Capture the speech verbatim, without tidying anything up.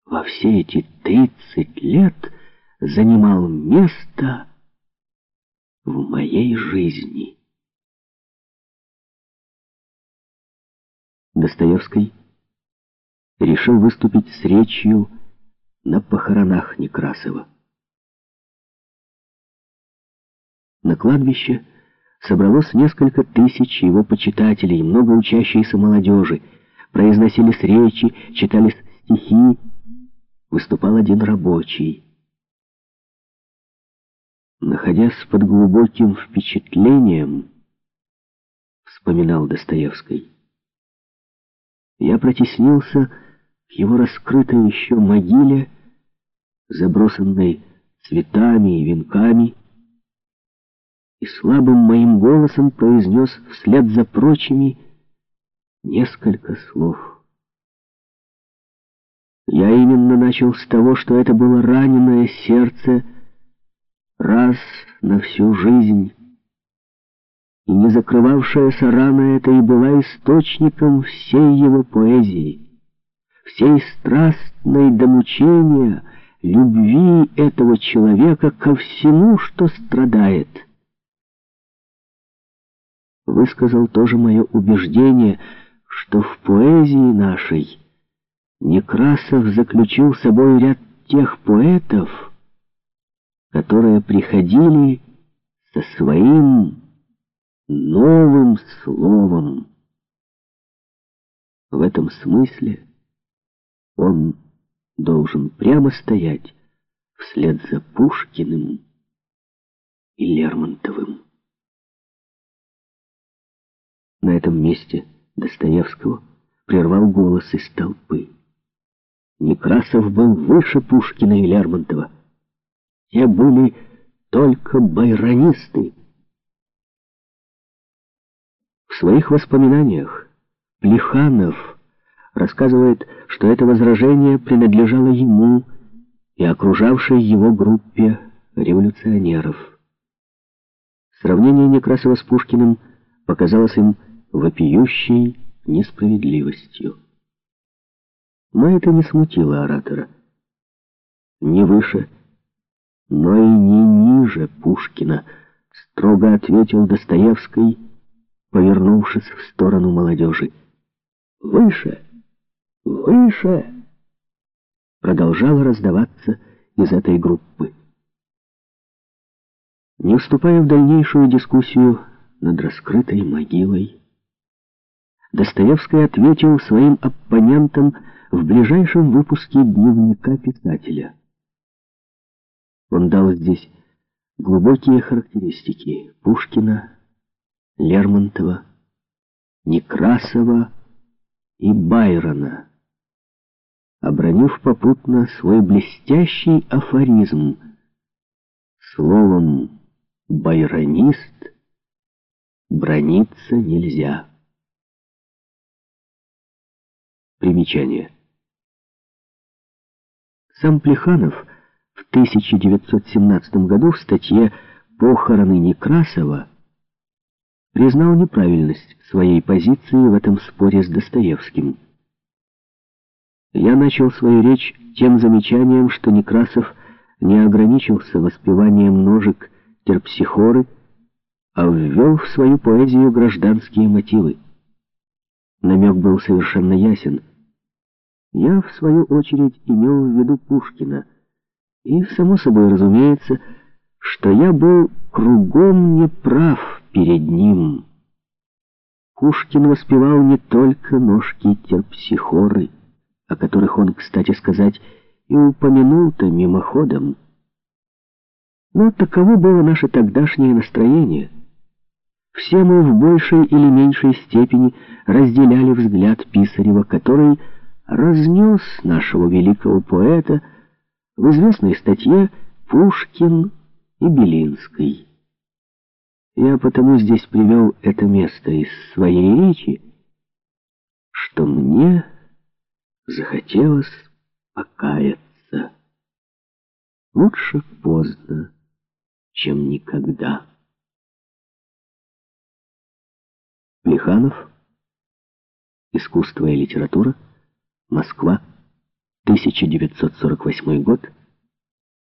во все эти тридцать лет занимал место в моей жизни. Достоевский решил выступить с речью на похоронах Некрасова. На кладбище собралось несколько тысяч его почитателей, много учащейся молодежи. Произносились речи, читались стихи. Выступал один рабочий. Находясь под глубоким впечатлением, вспоминал Достоевский, я протеснился к его раскрытой еще могиле, забросанной цветами и венками, и слабым моим голосом произнес вслед за прочими несколько слов. Я именно начал с того, что это было раненое сердце раз на всю жизнь, и не закрывавшаяся рана эта и была источником всей его поэзии, всей страстной до мучения любви этого человека ко всему, что страдает. Высказал тоже мое убеждение, что в поэзии нашей Некрасов заключил с собой ряд тех поэтов, которые приходили со своим новым словом. В этом смысле он должен прямо стоять вслед за Пушкиным и Лермонтовым. На этом месте Достоевского прервал голос из толпы. Некрасов был выше Пушкина и Лермонтова. Те были только байронисты. В своих воспоминаниях Плеханов рассказывает, что это возражение принадлежало ему и окружавшей его группе революционеров. Сравнение Некрасова с Пушкиным показалось им вопиющей несправедливостью. Но это не смутило оратора. Не выше, но и не ниже Пушкина, строго ответил Достоевский, повернувшись в сторону молодежи. «Выше! Выше!» продолжало раздаваться из этой группы. Не вступая в дальнейшую дискуссию над раскрытой могилой, Достоевский ответил своим оппонентам в ближайшем выпуске дневника писателя. Он дал здесь глубокие характеристики Пушкина, Лермонтова, Некрасова и Байрона, обронив попутно свой блестящий афоризм: словом «байронист» браниться нельзя. Примечание. Сам Плеханов в тысяча девятьсот семнадцатом году в статье «Похороны Некрасова» признал неправильность своей позиции в этом споре с Достоевским. Я начал свою речь тем замечанием, что Некрасов не ограничился воспеванием ножек Терпсихоры, а ввел в свою поэзию гражданские мотивы. Намек был совершенно ясен. Я, в свою очередь, имел в виду Пушкина, и, само собой разумеется, что я был кругом неправ перед ним. Пушкин воспевал не только ножки Терпсихоры, о которых он, кстати сказать, и упомянул-то мимоходом. Но таково было наше тогдашнее настроение. Все мы в большей или меньшей степени разделяли взгляд Писарева, который разнес нашего великого поэта в известной статье «Пушкин и Белинский». Я потому здесь привел это место из своей речи, что мне захотелось покаяться. Лучше поздно, чем никогда. Плеханов. Искусство и литература. Москва. тысяча девятьсот сорок восьмой год,